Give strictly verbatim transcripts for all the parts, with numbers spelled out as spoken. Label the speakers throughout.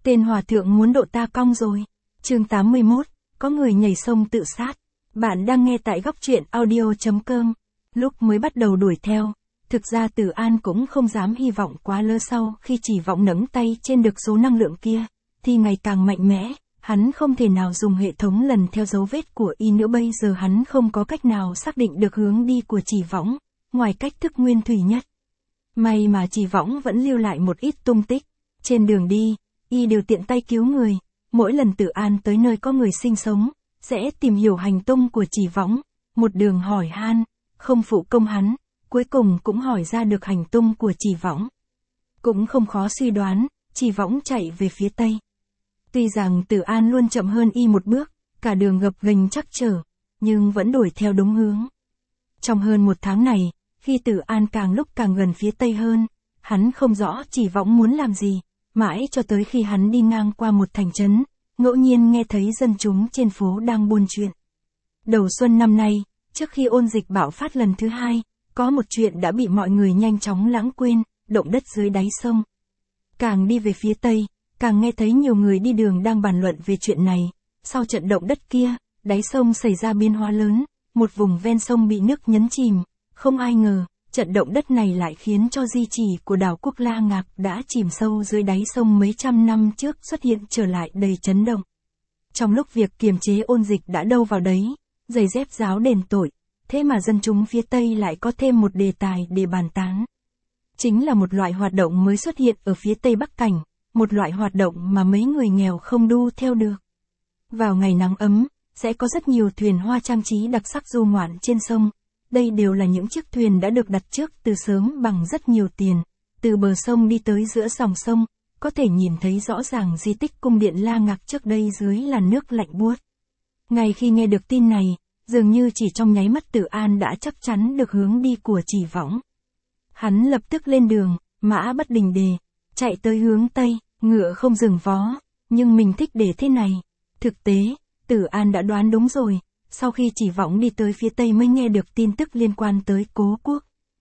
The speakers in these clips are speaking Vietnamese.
Speaker 1: Tên hòa thượng muốn độ ta cong rồi. Chương tám mươi mốt, có người nhảy sông tự sát. Bạn đang nghe tại góc truyện audio chấm com. Lúc mới bắt đầu đuổi theo, thực ra Từ An cũng không dám hy vọng quá lơ sau khi chỉ vọng nắm tay trên được số năng lượng kia, thì ngày càng mạnh mẽ, hắn không thể nào dùng hệ thống lần theo dấu vết của y nữa. Bây giờ hắn không có cách nào xác định được hướng đi của chỉ võng, ngoài cách thức nguyên thủy nhất. May mà chỉ võng vẫn lưu lại một ít tung tích. Trên đường đi, y đều tiện tay cứu người. Mỗi lần Từ An tới nơi có người sinh sống, sẽ tìm hiểu hành tung của chỉ võng, một đường hỏi han, không phụ công hắn, cuối cùng cũng hỏi ra được hành tung của chỉ võng. Cũng không khó suy đoán, chỉ võng chạy về phía tây. Tuy rằng Từ An luôn chậm hơn y một bước, cả đường gập ghềnh trắc trở, nhưng vẫn đuổi theo đúng hướng. Trong hơn một tháng này, khi Từ An càng lúc càng gần phía tây hơn, hắn không rõ chỉ võng muốn làm gì, mãi cho tới khi hắn đi ngang qua một thành trấn, ngẫu nhiên nghe thấy dân chúng trên phố đang buôn chuyện. Đầu xuân năm nay, trước khi ôn dịch bạo phát lần thứ hai, có một chuyện đã bị mọi người nhanh chóng lãng quên, động đất dưới đáy sông. Càng đi về phía tây, càng nghe thấy nhiều người đi đường đang bàn luận về chuyện này. Sau trận động đất kia, đáy sông xảy ra biến hóa lớn, một vùng ven sông bị nước nhấn chìm. Không ai ngờ, trận động đất này lại khiến cho di chỉ của đảo Quốc La Ngạc đã chìm sâu dưới đáy sông mấy trăm năm trước xuất hiện trở lại đầy chấn động. Trong lúc việc kiềm chế ôn dịch đã đâu vào đấy, giày dép giáo đền tội, thế mà dân chúng phía Tây lại có thêm một đề tài để bàn tán. Chính là một loại hoạt động mới xuất hiện ở phía Tây Bắc Cảnh, một loại hoạt động mà mấy người nghèo không đu theo được. Vào ngày nắng ấm, sẽ có rất nhiều thuyền hoa trang trí đặc sắc du ngoạn trên sông. Đây đều là những chiếc thuyền đã được đặt trước từ sớm bằng rất nhiều tiền. Từ bờ sông đi tới giữa dòng sông, có thể nhìn thấy rõ ràng di tích cung điện La Ngạc trước đây dưới làn nước lạnh buốt. Ngay khi nghe được tin này, dường như chỉ trong nháy mắt Từ An đã chắc chắn được hướng đi của chỉ võng. Hắn lập tức lên đường, mã bất đình đề, chạy tới hướng Tây, ngựa không dừng vó, nhưng mình thích để thế này. Thực tế, Từ An đã đoán đúng rồi. Sau khi chỉ võng đi tới phía Tây mới nghe được tin tức liên quan tới Cố Quốc.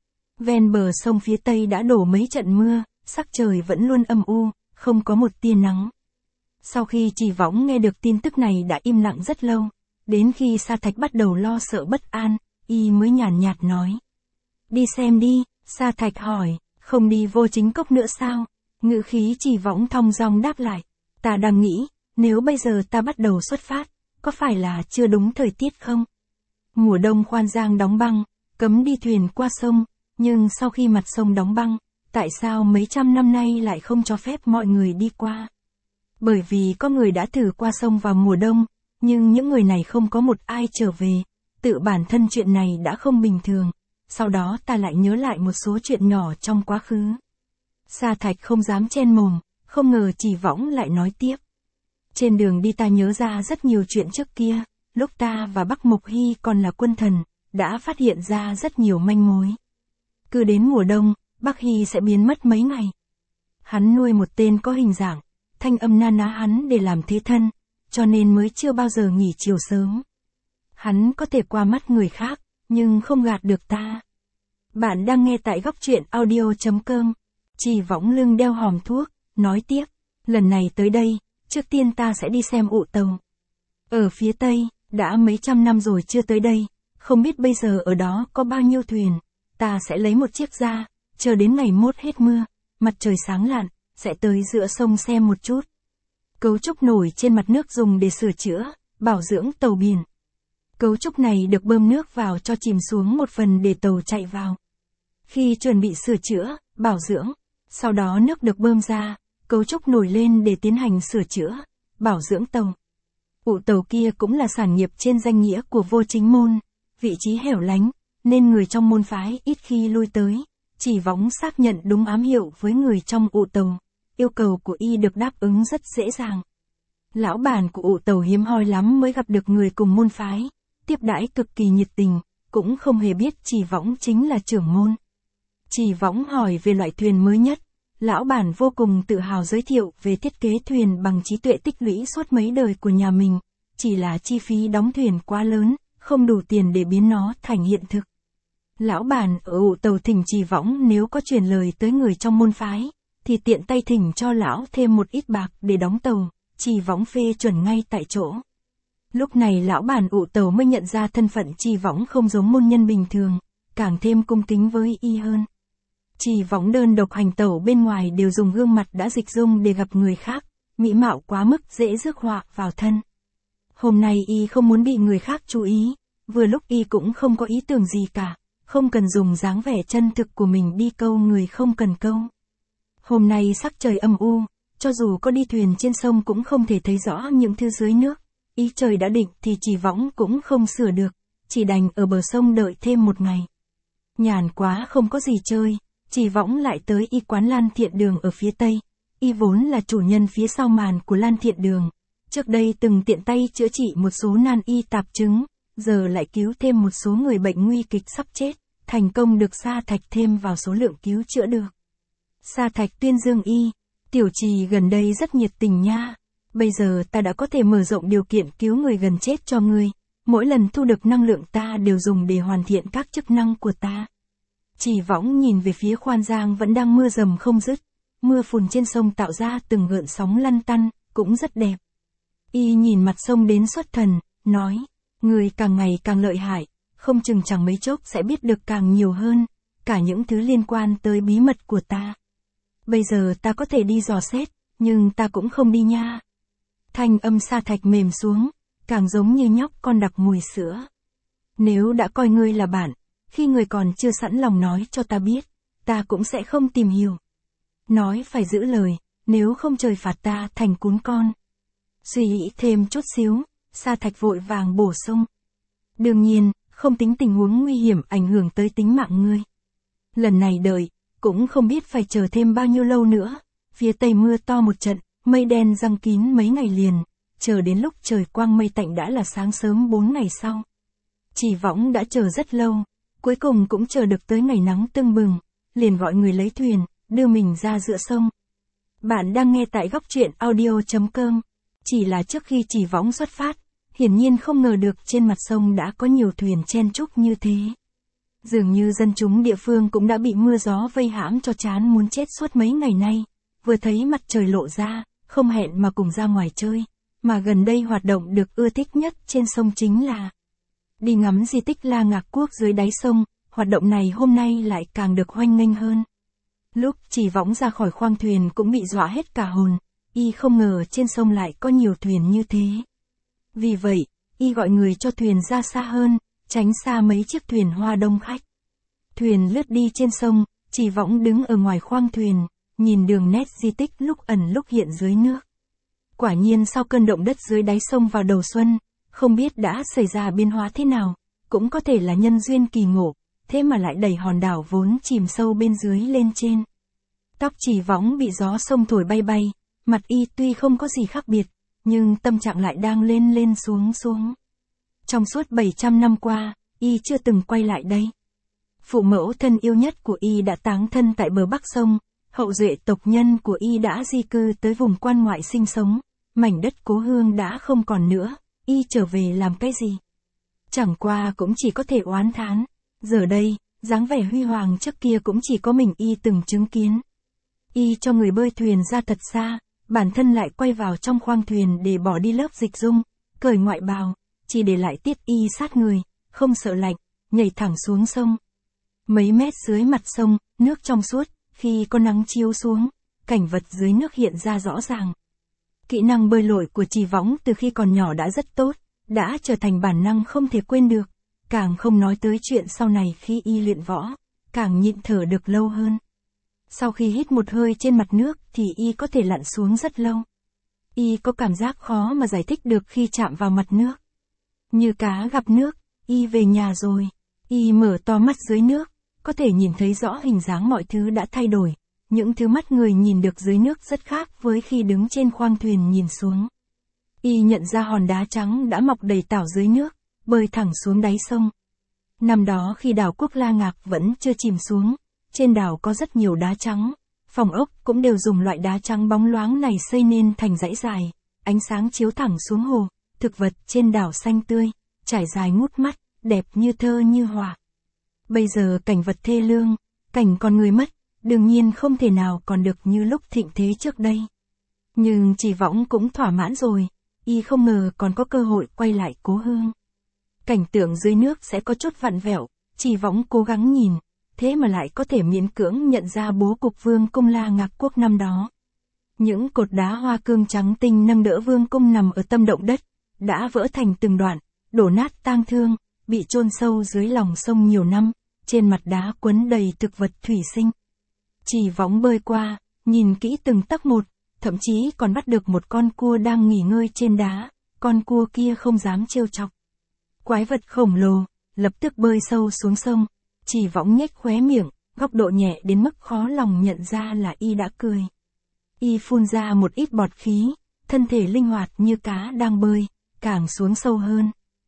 Speaker 1: Ven bờ sông phía Tây đã đổ mấy trận mưa, sắc trời vẫn luôn âm u, không có một tia nắng. Sau khi chỉ võng nghe được tin tức này đã im lặng rất lâu, đến khi Sa Thạch bắt đầu lo sợ bất an, y mới nhàn nhạt nói. Đi xem đi, Sa Thạch hỏi, không đi Vô Chính Cốc nữa sao? Ngữ khí chỉ võng thong dong đáp lại, ta đang nghĩ, nếu bây giờ ta bắt đầu xuất phát, có phải là chưa đúng thời tiết không? Mùa đông khoan giang đóng băng, cấm đi thuyền qua sông, nhưng sau khi mặt sông đóng băng, tại sao mấy trăm năm nay lại không cho phép mọi người đi qua? Bởi vì có người đã thử qua sông vào mùa đông, nhưng những người này không có một ai trở về, tự bản thân chuyện này đã không bình thường. Sau đó ta lại nhớ lại một số chuyện nhỏ trong quá khứ. Sa Thạch không dám chen mồm, không ngờ chỉ võng lại nói tiếp. Trên đường đi ta nhớ ra rất nhiều chuyện trước kia, lúc ta và Bắc Mộc Hy còn là quân thần, đã phát hiện ra rất nhiều manh mối. Cứ đến mùa đông, Bắc Hy sẽ biến mất mấy ngày. Hắn nuôi một tên có hình dạng, thanh âm na ná hắn để làm thế thân, cho nên mới chưa bao giờ nghỉ chiều sớm. Hắn có thể qua mắt người khác, nhưng không gạt được ta. Bạn đang nghe tại góc truyện audio chấm com. Chỉ võng lưng đeo hòm thuốc, nói tiếp, lần này tới đây, trước tiên ta sẽ đi xem ụ tàu. Ở phía Tây, đã mấy trăm năm rồi chưa tới đây, không biết bây giờ ở đó có bao nhiêu thuyền. Ta sẽ lấy một chiếc ra, chờ đến ngày mốt hết mưa, mặt trời sáng lạn, sẽ tới giữa sông xem một chút. Cấu trúc nổi trên mặt nước dùng để sửa chữa, bảo dưỡng tàu biển. Cấu trúc này được bơm nước vào cho chìm xuống một phần để tàu chạy vào. Khi chuẩn bị sửa chữa, bảo dưỡng, sau đó nước được bơm ra, cấu trúc nổi lên để tiến hành sửa chữa, bảo dưỡng tàu. Ụ tàu kia cũng là sản nghiệp trên danh nghĩa của Vô Chính môn, vị trí hẻo lánh, nên người trong môn phái ít khi lui tới. Chỉ võng xác nhận đúng ám hiệu với người trong ụ tàu, yêu cầu của y được đáp ứng rất dễ dàng. Lão bản của ụ tàu hiếm hoi lắm mới gặp được người cùng môn phái, tiếp đãi cực kỳ nhiệt tình, cũng không hề biết chỉ võng chính là trưởng môn. Chỉ võng hỏi về loại thuyền mới nhất. Lão bản vô cùng tự hào giới thiệu về thiết kế thuyền bằng trí tuệ tích lũy suốt mấy đời của nhà mình, chỉ là chi phí đóng thuyền quá lớn, không đủ tiền để biến nó thành hiện thực. Lão bản ở ụ tàu thỉnh chỉ võng nếu có truyền lời tới người trong môn phái, thì tiện tay thỉnh cho lão thêm một ít bạc để đóng tàu, Trì Võng phê chuẩn ngay tại chỗ. Lúc này lão bản ụ tàu mới nhận ra thân phận Trì Võng không giống môn nhân bình thường, càng thêm cung kính với y hơn. Trì Võng đơn độc hành tẩu bên ngoài đều dùng gương mặt đã dịch dung để gặp người khác, mỹ mạo quá mức dễ rước họa vào thân. Hôm nay y không muốn bị người khác chú ý, vừa lúc y cũng không có ý tưởng gì cả, không cần dùng dáng vẻ chân thực của mình đi câu người không cần câu. Hôm nay sắc trời âm u, cho dù có đi thuyền trên sông cũng không thể thấy rõ những thứ dưới nước, ý trời đã định thì Trì Võng cũng không sửa được, chỉ đành ở bờ sông đợi thêm một ngày. Nhàn quá không có gì chơi, Trì Võng lại tới y quán Lan Thiện Đường ở phía tây. Y vốn là chủ nhân phía sau màn của Lan Thiện Đường, trước đây từng tiện tay chữa trị một số nan y tạp chứng, giờ lại cứu thêm một số người bệnh nguy kịch sắp chết, thành công được Sa Thạch thêm vào số lượng cứu chữa được. Sa Thạch tuyên dương y, tiểu Trì gần đây rất nhiệt tình nha, bây giờ ta đã có thể mở rộng điều kiện cứu người gần chết cho ngươi, mỗi lần thu được năng lượng ta đều dùng để hoàn thiện các chức năng của ta. Trì Võng nhìn về phía khoan giang vẫn đang mưa rầm không dứt, mưa phùn trên sông tạo ra từng gợn sóng lăn tăn, cũng rất đẹp. Y nhìn mặt sông đến xuất thần, nói, người càng ngày càng lợi hại, không chừng chẳng mấy chốc sẽ biết được càng nhiều hơn, cả những thứ liên quan tới bí mật của ta. Bây giờ ta có thể đi dò xét, nhưng ta cũng không đi nha. Thanh âm Sa Thạch mềm xuống, càng giống như nhóc con đặc mùi sữa. Nếu đã coi ngươi là bạn, khi người còn chưa sẵn lòng nói cho ta biết, ta cũng sẽ không tìm hiểu. Nói phải giữ lời, nếu không trời phạt ta thành cún con. Suy nghĩ thêm chút xíu, Sa Thạch vội vàng bổ sung. Đương nhiên, không tính tình huống nguy hiểm ảnh hưởng tới tính mạng ngươi. Lần này đợi, cũng không biết phải chờ thêm bao nhiêu lâu nữa. Phía tây mưa to một trận, mây đen giăng kín mấy ngày liền, chờ đến lúc trời quang mây tạnh đã là sáng sớm bốn ngày sau. Trì Võng đã chờ rất lâu, cuối cùng cũng chờ được tới ngày nắng tưng bừng, liền gọi người lấy thuyền, đưa mình ra giữa sông. Bạn đang nghe tại góc truyện audio chấm com. Chỉ là trước khi Trì Võng xuất phát, hiển nhiên không ngờ được trên mặt sông đã có nhiều thuyền chen chúc như thế. Dường như dân chúng địa phương cũng đã bị mưa gió vây hãm cho chán muốn chết suốt mấy ngày nay, vừa thấy mặt trời lộ ra, không hẹn mà cùng ra ngoài chơi, mà gần đây hoạt động được ưa thích nhất trên sông chính là đi ngắm di tích La Ngạc Quốc dưới đáy sông, hoạt động này hôm nay lại càng được hoan nghênh hơn. Lúc Trì Võng ra khỏi khoang thuyền cũng bị dọa hết cả hồn, y không ngờ trên sông lại có nhiều thuyền như thế. Vì vậy, y gọi người cho thuyền ra xa hơn, tránh xa mấy chiếc thuyền hoa đông khách. Thuyền lướt đi trên sông, Trì Võng đứng ở ngoài khoang thuyền, nhìn đường nét di tích lúc ẩn lúc hiện dưới nước. Quả nhiên sau cơn động đất dưới đáy sông vào đầu xuân, không biết đã xảy ra biến hóa thế nào, cũng có thể là nhân duyên kỳ ngộ, thế mà lại đẩy hòn đảo vốn chìm sâu bên dưới lên trên. Tóc Trì Võng bị gió sông thổi bay bay, mặt y tuy không có gì khác biệt, nhưng tâm trạng lại đang lên lên xuống xuống. Trong suốt bảy trăm năm qua, y chưa từng quay lại đây. Phụ mẫu thân yêu nhất của y đã táng thân tại bờ bắc sông, hậu duệ tộc nhân của y đã di cư tới vùng quan ngoại sinh sống, mảnh đất cố hương đã không còn nữa, y trở về làm cái gì? Chẳng qua cũng chỉ có thể oán thán, giờ đây, dáng vẻ huy hoàng trước kia cũng chỉ có mình y từng chứng kiến. Y cho người bơi thuyền ra thật xa, bản thân lại quay vào trong khoang thuyền để bỏ đi lớp dịch dung, cởi ngoại bào, chỉ để lại tiết y sát người, không sợ lạnh, nhảy thẳng xuống sông. Mấy mét dưới mặt sông, nước trong suốt, khi có nắng chiếu xuống, cảnh vật dưới nước hiện ra rõ ràng. Kỹ năng bơi lội của Trì Võng từ khi còn nhỏ đã rất tốt, đã trở thành bản năng không thể quên được, càng không nói tới chuyện sau này khi y luyện võ, càng nhịn thở được lâu hơn. Sau khi hít một hơi trên mặt nước thì y có thể lặn xuống rất lâu. Y có cảm giác khó mà giải thích được khi chạm vào mặt nước. Như cá gặp nước, y về nhà rồi. Y mở to mắt dưới nước, có thể nhìn thấy rõ hình dáng mọi thứ đã thay đổi. Những thứ mắt người nhìn được dưới nước rất khác với khi đứng trên khoang thuyền nhìn xuống. Y nhận ra hòn đá trắng đã mọc đầy tảo dưới nước, bơi thẳng xuống đáy sông. Năm đó khi đảo quốc La Ngạc vẫn chưa chìm xuống, trên đảo có rất nhiều đá trắng, phòng ốc cũng đều dùng loại đá trắng bóng loáng này xây nên thành dãy dài, ánh sáng chiếu thẳng xuống hồ, thực vật trên đảo xanh tươi, trải dài ngút mắt, đẹp như thơ như họa. Bây giờ cảnh vật thê lương, cảnh con người mất, đương nhiên không thể nào còn được như lúc thịnh thế trước đây. Nhưng Chỉ Võng cũng thỏa mãn rồi, y không ngờ còn có cơ hội quay lại cố hương. Cảnh tượng dưới nước sẽ có chút vặn vẹo, Chỉ Võng cố gắng nhìn, thế mà lại có thể miễn cưỡng nhận ra bố cục vương cung La Ngạc Quốc năm đó. Những cột đá hoa cương trắng tinh nâng đỡ vương cung nằm ở tâm động đất, đã vỡ thành từng đoạn, đổ nát tang thương, bị chôn sâu dưới lòng sông nhiều năm, trên mặt đá quấn đầy thực vật thủy sinh. Chỉ Võng bơi qua, nhìn kỹ từng tấc một, thậm chí còn bắt được một con cua đang nghỉ ngơi trên đá, con cua kia không dám trêu chọc. Quái vật khổng lồ, lập tức bơi sâu xuống sông, Chỉ Võng nhếch khóe miệng, góc độ nhẹ đến mức khó lòng nhận ra là y đã cười. Y phun ra một ít bọt khí, thân thể linh hoạt như cá đang bơi, càng xuống sâu hơn.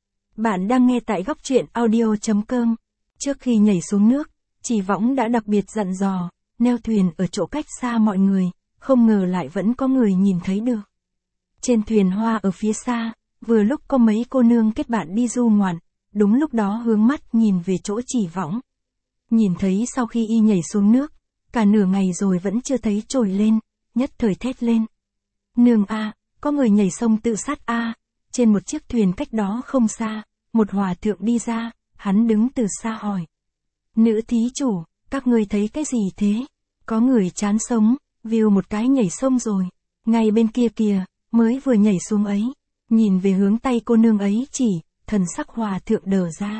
Speaker 1: Bạn đang nghe tại góc truyện audio chấm com. Trước khi nhảy xuống nước, Chỉ Võng đã đặc biệt dặn dò, neo thuyền ở chỗ cách xa mọi người, không ngờ lại vẫn có người nhìn thấy được. Trên thuyền hoa ở phía xa, vừa lúc có mấy cô nương kết bạn đi du ngoạn, đúng lúc đó hướng mắt nhìn về chỗ Chỉ Võng. Nhìn thấy sau khi y nhảy xuống nước, cả nửa ngày rồi vẫn chưa thấy trồi lên, nhất thời thét lên. Nương a, có người nhảy sông tự sát a. Trên một chiếc thuyền cách đó không xa, một hòa thượng đi ra, hắn đứng từ xa hỏi. Nữ thí chủ, các ngươi thấy cái gì thế? Có người chán sống, view một cái nhảy sông rồi. Ngay bên kia kìa, mới vừa nhảy xuống ấy. Nhìn về hướng tay cô nương ấy chỉ, thần sắc hòa thượng đờ ra.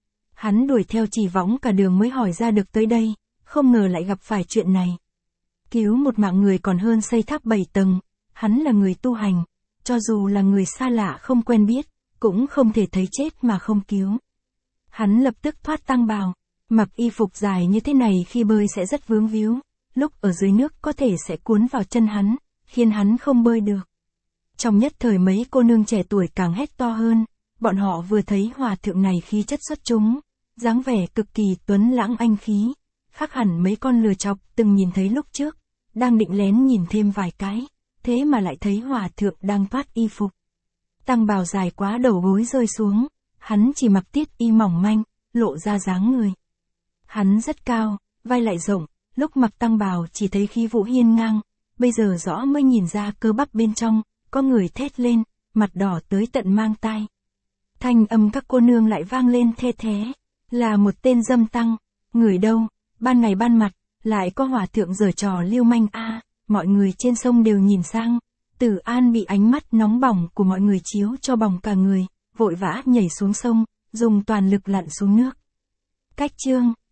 Speaker 1: Hắn đuổi theo Chỉ Võng cả đường mới hỏi ra được tới đây, không ngờ lại gặp phải chuyện này. Cứu một mạng người còn hơn xây tháp bảy tầng, hắn là người tu hành, cho dù là người xa lạ không quen biết, cũng không thể thấy chết mà không cứu. Hắn lập tức thoát tăng bào, mặc y phục dài như thế này khi bơi sẽ rất vướng víu, lúc ở dưới nước có thể sẽ cuốn vào chân hắn, khiến hắn không bơi được. Trong nhất thời mấy cô nương trẻ tuổi càng hét to hơn, bọn họ vừa thấy hòa thượng này khí chất xuất chúng, dáng vẻ cực kỳ tuấn lãng anh khí, khác hẳn mấy con lừa chọc từng nhìn thấy lúc trước, đang định lén nhìn thêm vài cái, thế mà lại thấy hòa thượng đang thoát y phục. Tăng bào dài quá đầu gối rơi xuống, hắn chỉ mặc tiết y mỏng manh, lộ ra dáng người. Hắn rất cao, vai lại rộng, lúc mặc tăng bào chỉ thấy khí vũ hiên ngang, bây giờ rõ mới nhìn ra cơ bắp bên trong, có người thét lên, mặt đỏ tới tận mang tai. Thanh âm các cô nương lại vang lên thê thế, là một tên dâm tăng, người đâu, ban ngày ban mặt, lại có hòa thượng giở trò lưu manh a. Mọi người trên sông đều nhìn sang, Tử An bị ánh mắt nóng bỏng của mọi người chiếu cho bỏng cả người, vội vã nhảy xuống sông, dùng toàn lực lặn xuống nước. Cách chương